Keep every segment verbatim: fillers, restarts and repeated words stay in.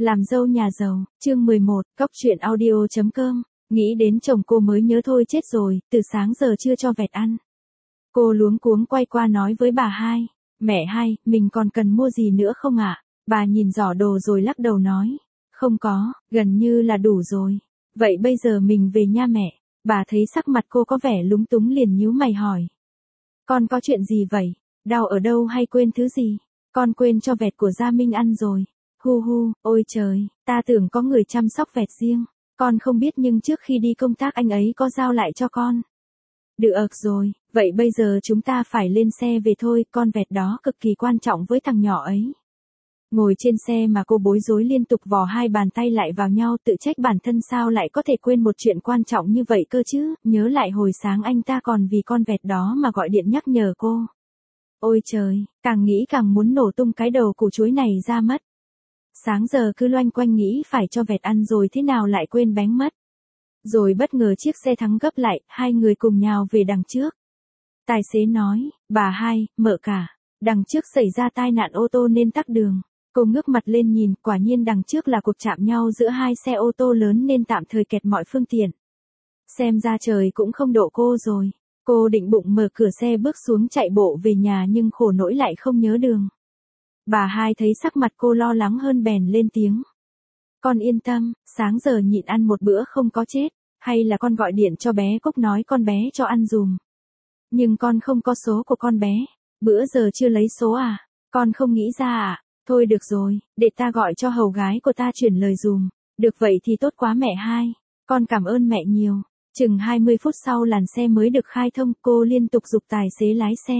Làm dâu nhà giàu, chương mười một, cóc truyện audio.com, nghĩ đến chồng cô mới nhớ thôi chết rồi, từ sáng giờ chưa cho vẹt ăn. Cô luống cuống quay qua nói với bà hai, mẹ hai, mình còn cần mua gì nữa không ạ? Bà nhìn giỏ đồ rồi lắc đầu nói, không có, gần như là đủ rồi. Vậy bây giờ mình về nha mẹ. Bà thấy sắc mặt cô có vẻ lúng túng liền nhíu mày hỏi. Con có chuyện gì vậy? Đau ở đâu hay quên thứ gì? Con quên cho vẹt của Gia Minh ăn rồi. Hu hu, ôi trời, ta tưởng có người chăm sóc vẹt riêng. Con không biết nhưng trước khi đi công tác anh ấy có giao lại cho con. Được rồi, vậy bây giờ chúng ta phải lên xe về thôi, con vẹt đó cực kỳ quan trọng với thằng nhỏ ấy. Ngồi trên xe mà cô bối rối liên tục vò hai bàn tay lại vào nhau tự trách bản thân sao lại có thể quên một chuyện quan trọng như vậy cơ chứ, nhớ lại hồi sáng anh ta còn vì con vẹt đó mà gọi điện nhắc nhở cô. Ôi trời, càng nghĩ càng muốn nổ tung cái đầu củ chuối này ra mất. Sáng giờ cứ loanh quanh nghĩ phải cho vẹt ăn rồi thế nào lại quên bén mất. Rồi bất ngờ chiếc xe thắng gấp lại, hai người cùng nhào về đằng trước. Tài xế nói, bà hai, mợ cả, đằng trước xảy ra tai nạn ô tô nên tắc đường. Cô ngước mặt lên nhìn, quả nhiên đằng trước là cuộc chạm nhau giữa hai xe ô tô lớn nên tạm thời kẹt mọi phương tiện. Xem ra trời cũng không độ cô rồi. Cô định bụng mở cửa xe bước xuống chạy bộ về nhà nhưng khổ nỗi lại không nhớ đường. Bà hai thấy sắc mặt cô lo lắng hơn bèn lên tiếng. Con yên tâm, sáng giờ nhịn ăn một bữa không có chết, hay là con gọi điện cho bé Cúc nói con bé cho ăn dùm. Nhưng con không có số của con bé, bữa giờ chưa lấy số à, con không nghĩ ra à, thôi được rồi, để ta gọi cho hầu gái của ta chuyển lời dùm, được vậy thì tốt quá mẹ hai, con cảm ơn mẹ nhiều. Chừng hai mươi phút sau làn xe mới được khai thông, cô liên tục giục tài xế lái xe.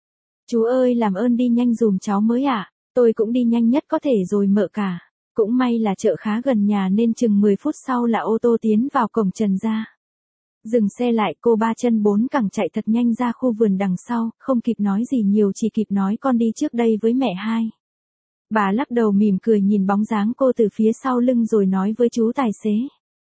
Chú ơi làm ơn đi nhanh dùm cháu mới ạ, à? Tôi cũng đi nhanh nhất có thể rồi mợ cả. Cũng may là chợ khá gần nhà nên chừng mười phút sau là ô tô tiến vào cổng Trần gia. Dừng xe lại cô ba chân bốn cẳng chạy thật nhanh ra khu vườn đằng sau, không kịp nói gì nhiều chỉ kịp nói con đi trước đây với mẹ hai. Bà lắc đầu mỉm cười nhìn bóng dáng cô từ phía sau lưng rồi nói với chú tài xế.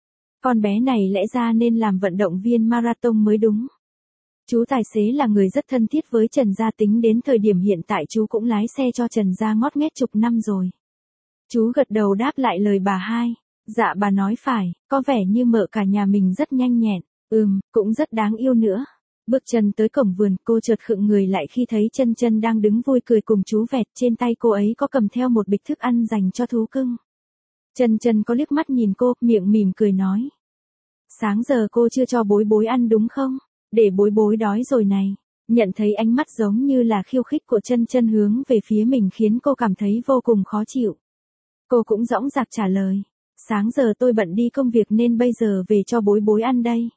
Con bé này lẽ ra nên làm vận động viên marathon mới đúng. Chú tài xế là người rất thân thiết với Trần gia, tính đến thời điểm hiện tại chú cũng lái xe cho Trần gia ngót nghét chục năm rồi. Chú gật đầu đáp lại lời bà hai. Dạ bà nói phải, có vẻ như mợ cả nhà mình rất nhanh nhẹn, ừm, cũng rất đáng yêu nữa. Bước chân tới cổng vườn, cô chợt khựng người lại khi thấy Chân Chân đang đứng vui cười cùng chú vẹt, trên tay cô ấy có cầm theo một bịch thức ăn dành cho thú cưng. Chân Chân có liếc mắt nhìn cô, miệng mỉm cười nói. Sáng giờ cô chưa cho bối bối ăn đúng không? Để bối bối đói rồi này. Nhận thấy ánh mắt giống như là khiêu khích của Chân Chân hướng về phía mình khiến cô cảm thấy vô cùng khó chịu. Cô cũng dõng dạc trả lời. Sáng giờ tôi bận đi công việc nên bây giờ về cho bối bối ăn đây.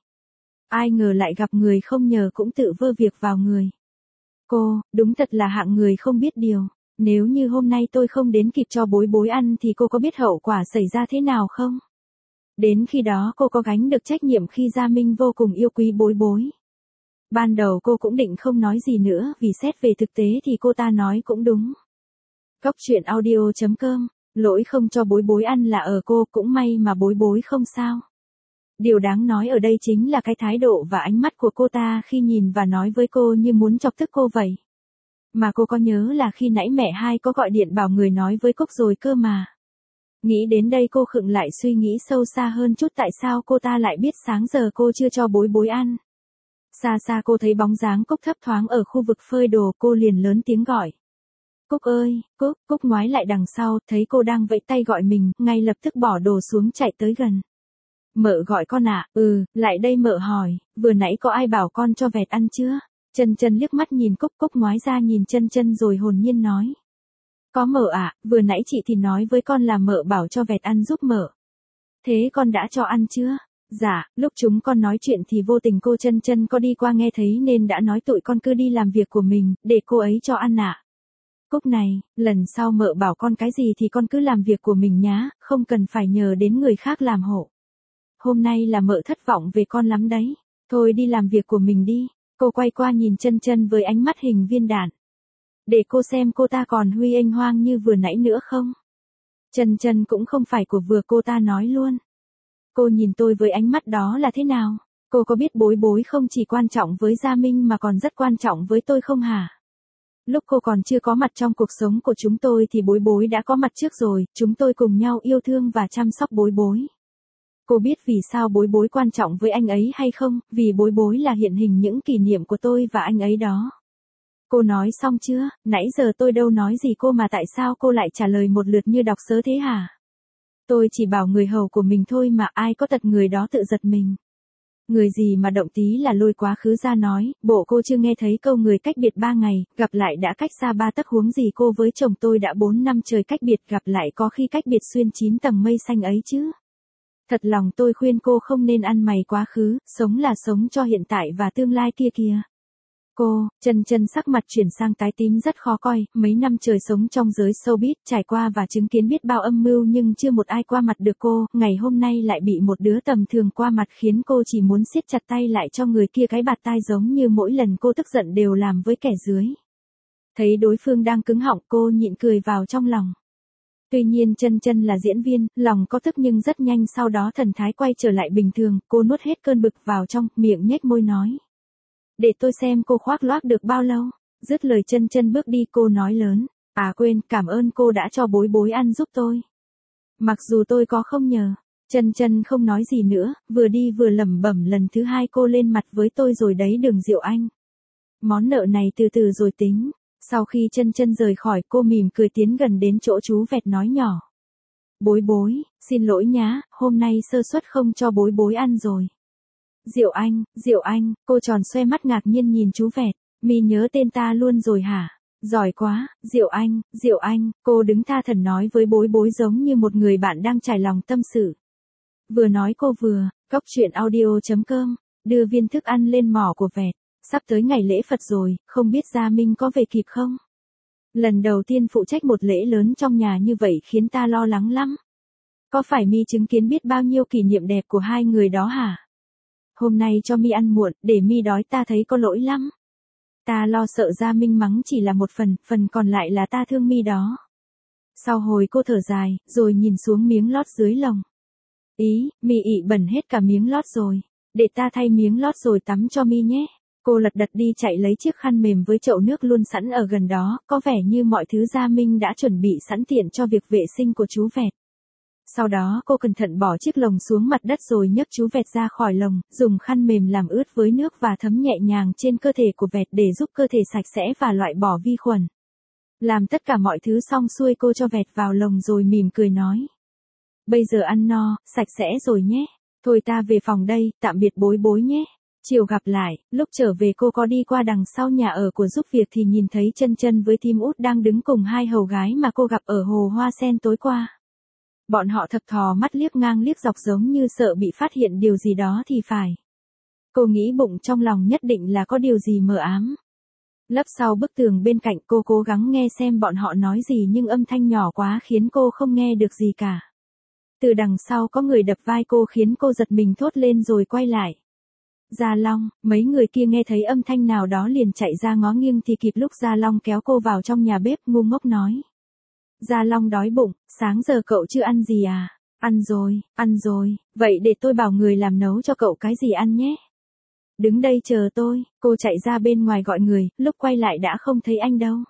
Ai ngờ lại gặp người không nhờ cũng tự vơ việc vào người. Cô, đúng thật là hạng người không biết điều. Nếu như hôm nay tôi không đến kịp cho bối bối ăn thì cô có biết hậu quả xảy ra thế nào không? Đến khi đó cô có gánh được trách nhiệm khi Gia Minh vô cùng yêu quý bối bối. Ban đầu cô cũng định không nói gì nữa vì xét về thực tế thì cô ta nói cũng đúng. Cóc truyện audio.com, lỗi không cho bối bối ăn là ở cô, cũng may mà bối bối không sao. Điều đáng nói ở đây chính là cái thái độ và ánh mắt của cô ta khi nhìn và nói với cô như muốn chọc tức cô vậy. Mà cô có nhớ là khi nãy mẹ hai có gọi điện bảo người nói với Cúc rồi cơ mà. Nghĩ đến đây cô khựng lại suy nghĩ sâu xa hơn chút tại sao cô ta lại biết sáng giờ cô chưa cho bối bối ăn. Xa xa cô thấy bóng dáng Cúc thấp thoáng ở khu vực phơi đồ, cô liền lớn tiếng gọi. Cúc ơi, Cúc, Cúc ngoái lại đằng sau, thấy cô đang vẫy tay gọi mình, ngay lập tức bỏ đồ xuống chạy tới gần. Mợ gọi con ạ, à? Ừ, lại đây mợ hỏi, vừa nãy có ai bảo con cho vẹt ăn chưa? Chân Chân liếc mắt nhìn Cúc, Cúc ngoái ra nhìn Chân Chân rồi hồn nhiên nói. Có mợ ạ, à, vừa nãy chị thì nói với con là mợ bảo cho vẹt ăn giúp mợ. Thế con đã cho ăn chưa? Dạ, lúc chúng con nói chuyện thì vô tình cô Chân Chân có đi qua nghe thấy nên đã nói tụi con cứ đi làm việc của mình, để cô ấy cho ăn ạ. À. Cúc này, lần sau mợ bảo con cái gì thì con cứ làm việc của mình nhá, không cần phải nhờ đến người khác làm hộ. Hôm nay là mợ thất vọng về con lắm đấy, thôi đi làm việc của mình đi. Cô quay qua nhìn Chân Chân với ánh mắt hình viên đạn. Để cô xem cô ta còn huy ênh hoang như vừa nãy nữa không. Chân Chân cũng không phải của vừa cô ta nói luôn. Cô nhìn tôi với ánh mắt đó là thế nào? Cô có biết bối bối không chỉ quan trọng với Gia Minh mà còn rất quan trọng với tôi không hả? Lúc cô còn chưa có mặt trong cuộc sống của chúng tôi thì bối bối đã có mặt trước rồi, chúng tôi cùng nhau yêu thương và chăm sóc bối bối. Cô biết vì sao bối bối quan trọng với anh ấy hay không, vì bối bối là hiện hình những kỷ niệm của tôi và anh ấy đó. Cô nói xong chưa, nãy giờ tôi đâu nói gì cô mà tại sao cô lại trả lời một lượt như đọc sớ thế hả? Tôi chỉ bảo người hầu của mình thôi mà ai có tật người đó tự giật mình. Người gì mà động tí là lôi quá khứ ra nói, bộ cô chưa nghe thấy câu người cách biệt ba ngày, gặp lại đã cách xa ba tấc huống gì cô với chồng tôi đã bốn năm trời cách biệt gặp lại có khi cách biệt xuyên chín tầng mây xanh ấy chứ. Thật lòng tôi khuyên cô không nên ăn mày quá khứ, sống là sống cho hiện tại và tương lai kia kìa. Cô, Chân Chân sắc mặt chuyển sang tái tím rất khó coi, mấy năm trời sống trong giới showbiz, trải qua và chứng kiến biết bao âm mưu nhưng chưa một ai qua mặt được cô, ngày hôm nay lại bị một đứa tầm thường qua mặt khiến cô chỉ muốn siết chặt tay lại cho người kia cái bạt tai giống như mỗi lần cô tức giận đều làm với kẻ dưới. Thấy đối phương đang cứng họng cô nhịn cười vào trong lòng. Tuy nhiên Chân Chân là diễn viên, lòng có tức nhưng rất nhanh sau đó thần thái quay trở lại bình thường, cô nuốt hết cơn bực vào trong, miệng nhếch môi nói. Để tôi xem cô khoác loác được bao lâu. Dứt lời Chân Chân bước đi cô nói lớn. À quên, cảm ơn cô đã cho bối bối ăn giúp tôi. Mặc dù tôi có không nhờ. Chân Chân không nói gì nữa, vừa đi vừa lẩm bẩm lần thứ hai cô lên mặt với tôi rồi đấy Đường Diệu Anh. Món nợ này từ từ rồi tính. Sau khi Chân Chân rời khỏi cô mỉm cười tiến gần đến chỗ chú vẹt nói nhỏ. Bối bối, xin lỗi nhá, hôm nay sơ suất không cho bối bối ăn rồi. Diệu Anh, Diệu Anh, cô tròn xoe mắt ngạc nhiên nhìn chú vẹt, mi nhớ tên ta luôn rồi hả? Giỏi quá, Diệu Anh, Diệu Anh, cô đứng tha thẩn nói với bối bối giống như một người bạn đang trải lòng tâm sự. Vừa nói cô vừa, cốc truyện audio chấm com, đưa viên thức ăn lên mỏ của vẹt, sắp tới ngày lễ Phật rồi, không biết Gia Minh có về kịp không? Lần đầu tiên phụ trách một lễ lớn trong nhà như vậy khiến ta lo lắng lắm. Có phải mi chứng kiến biết bao nhiêu kỷ niệm đẹp của hai người đó hả? Hôm nay cho mi ăn muộn, để mi đói ta thấy có lỗi lắm. Ta lo sợ Gia Minh mắng chỉ là một phần, phần còn lại là ta thương mi đó. Sau hồi cô thở dài, rồi nhìn xuống miếng lót dưới lồng. Ý, mi ị bẩn hết cả miếng lót rồi. Để ta thay miếng lót rồi tắm cho mi nhé. Cô lật đật đi chạy lấy chiếc khăn mềm với chậu nước luôn sẵn ở gần đó, có vẻ như mọi thứ Gia Minh đã chuẩn bị sẵn tiện cho việc vệ sinh của chú vẹt. Sau đó cô cẩn thận bỏ chiếc lồng xuống mặt đất rồi nhấc chú vẹt ra khỏi lồng, dùng khăn mềm làm ướt với nước và thấm nhẹ nhàng trên cơ thể của vẹt để giúp cơ thể sạch sẽ và loại bỏ vi khuẩn. Làm tất cả mọi thứ xong xuôi cô cho vẹt vào lồng rồi mỉm cười nói. Bây giờ ăn no, sạch sẽ rồi nhé. Thôi ta về phòng đây, tạm biệt bối bối nhé. Chiều gặp lại, lúc trở về cô có đi qua đằng sau nhà ở của giúp việc thì nhìn thấy Chân Chân với Tim Út đang đứng cùng hai hầu gái mà cô gặp ở hồ hoa sen tối qua. Bọn họ thập thò mắt liếc ngang liếc dọc giống như sợ bị phát hiện điều gì đó thì phải. Cô nghĩ bụng trong lòng nhất định là có điều gì mờ ám. Lấp sau bức tường bên cạnh cô cố gắng nghe xem bọn họ nói gì nhưng âm thanh nhỏ quá khiến cô không nghe được gì cả. Từ đằng sau có người đập vai cô khiến cô giật mình thốt lên rồi quay lại. Gia Long, mấy người kia nghe thấy âm thanh nào đó liền chạy ra ngó nghiêng thì kịp lúc Gia Long kéo cô vào trong nhà bếp ngu ngốc nói. Gia Long đói bụng, sáng giờ cậu chưa ăn gì à? Ăn rồi, ăn rồi, vậy để tôi bảo người làm nấu cho cậu cái gì ăn nhé. Đứng đây chờ tôi, cô chạy ra bên ngoài gọi người, lúc quay lại đã không thấy anh đâu.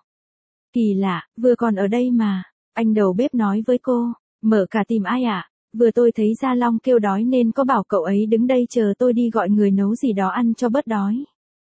Kỳ lạ, vừa còn ở đây mà, anh đầu bếp nói với cô, mở cả tìm ai ạ? À? Vừa tôi thấy Gia Long kêu đói nên có bảo cậu ấy đứng đây chờ tôi đi gọi người nấu gì đó ăn cho bớt đói.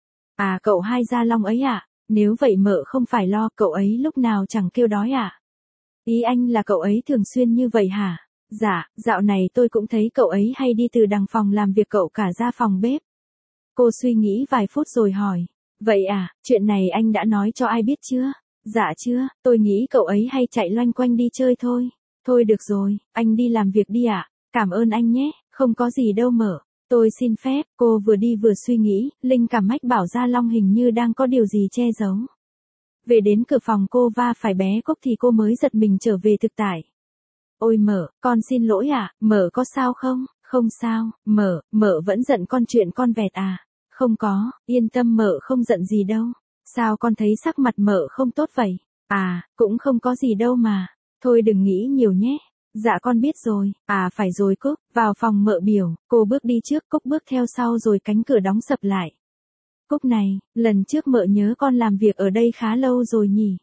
À cậu hai Gia Long ấy ạ, à? Nếu vậy mợ không phải lo cậu ấy lúc nào chẳng kêu đói ạ. À? Ý anh là cậu ấy thường xuyên như vậy hả? Dạ, dạo này tôi cũng thấy cậu ấy hay đi từ đằng phòng làm việc cậu cả ra phòng bếp. Cô suy nghĩ vài phút rồi hỏi. Vậy à, chuyện này anh đã nói cho ai biết chưa? Dạ chưa, tôi nghĩ cậu ấy hay chạy loanh quanh đi chơi thôi. Thôi được rồi, anh đi làm việc đi ạ. À? Cảm ơn anh nhé, không có gì đâu mở. Tôi xin phép, cô vừa đi vừa suy nghĩ, linh cảm mách bảo Gia Long hình như đang có điều gì che giấu. Về đến cửa phòng cô va phải bé Cốc thì cô mới giật mình trở về thực tại. Ôi Mở, con xin lỗi ạ, à? Mở có sao không? Không sao, Mở, Mở vẫn giận con chuyện con vẹt à? Không có, yên tâm Mở không giận gì đâu. Sao con thấy sắc mặt Mở không tốt vậy? À, cũng không có gì đâu mà. Thôi đừng nghĩ nhiều nhé. Dạ con biết rồi, à phải rồi Cúc, vào phòng Mợ biểu, cô bước đi trước Cúc bước theo sau rồi cánh cửa đóng sập lại. Cúc này, lần trước mợ nhớ con làm việc ở đây khá lâu rồi nhỉ?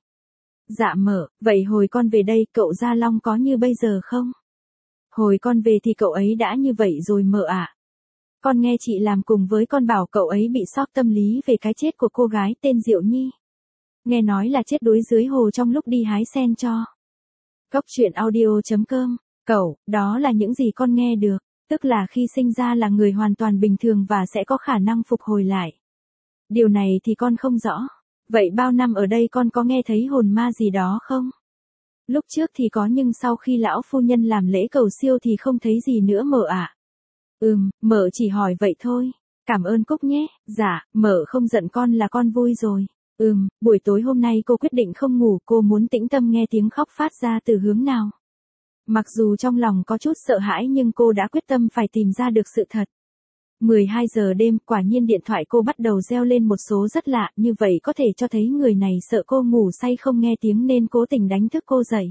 Dạ mợ, vậy hồi con về đây cậu Gia Long có như bây giờ không? Hồi con về thì cậu ấy đã như vậy rồi mợ ạ. Con nghe chị làm cùng với con bảo cậu ấy bị sốc tâm lý về cái chết của cô gái tên Diệu Nhi. Nghe nói là chết đuối dưới hồ trong lúc đi hái sen cho. Cốc truyện audio.com, cậu, đó là những gì con nghe được, tức là khi sinh ra là người hoàn toàn bình thường và sẽ có khả năng phục hồi lại. Điều này thì con không rõ. Vậy bao năm ở đây con có nghe thấy hồn ma gì đó không? Lúc trước thì có nhưng sau khi lão phu nhân làm lễ cầu siêu thì không thấy gì nữa mợ ạ. Ừm, mợ chỉ hỏi vậy thôi. Cảm ơn Cúc nhé. Dạ, mợ không giận con là con vui rồi. Ừm, buổi tối hôm nay cô quyết định không ngủ, cô muốn tĩnh tâm nghe tiếng khóc phát ra từ hướng nào. Mặc dù trong lòng có chút sợ hãi nhưng cô đã quyết tâm phải tìm ra được sự thật. mười hai giờ đêm, quả nhiên điện thoại cô bắt đầu reo lên một số rất lạ, như vậy có thể cho thấy người này sợ cô ngủ say không nghe tiếng nên cố tình đánh thức cô dậy.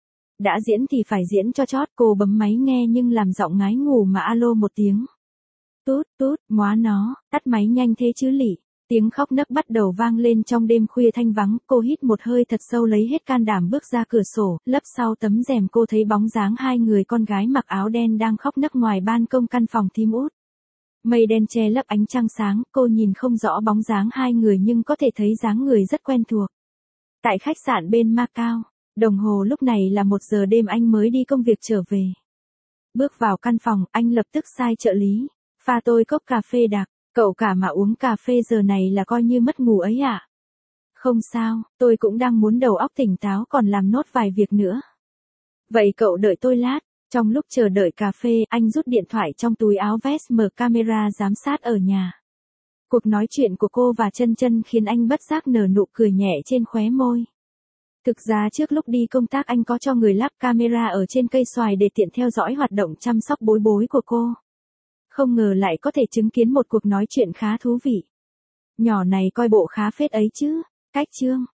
Đã diễn thì phải diễn cho chót, cô bấm máy nghe nhưng làm giọng ngái ngủ mà alo một tiếng. Tút, tút, móa nó, tắt máy nhanh thế chứ lỉ. Tiếng khóc nấc bắt đầu vang lên trong đêm khuya thanh vắng, cô hít một hơi thật sâu lấy hết can đảm bước ra cửa sổ, lấp sau tấm rèm cô thấy bóng dáng hai người con gái mặc áo đen đang khóc nấc ngoài ban công căn phòng thím Út. Mây đen che lấp ánh trăng sáng, cô nhìn không rõ bóng dáng hai người nhưng có thể thấy dáng người rất quen thuộc. Tại khách sạn bên Macau, đồng hồ lúc này là một giờ đêm, anh mới đi công việc trở về. Bước vào căn phòng, anh lập tức sai trợ lý, pha tôi cốc cà phê đặc, cậu cả mà uống cà phê giờ này là coi như mất ngủ ấy ạ. À? Không sao, tôi cũng đang muốn đầu óc tỉnh táo còn làm nốt vài việc nữa. Vậy cậu đợi tôi lát. Trong lúc chờ đợi cà phê, anh rút điện thoại trong túi áo vest mở camera giám sát ở nhà. Cuộc nói chuyện của cô và Chân Chân khiến anh bất giác nở nụ cười nhẹ trên khóe môi. Thực ra trước lúc đi công tác anh có cho người lắp camera ở trên cây xoài để tiện theo dõi hoạt động chăm sóc bối bối của cô. Không ngờ lại có thể chứng kiến một cuộc nói chuyện khá thú vị. Nhỏ này coi bộ khá phết ấy chứ. Cách chương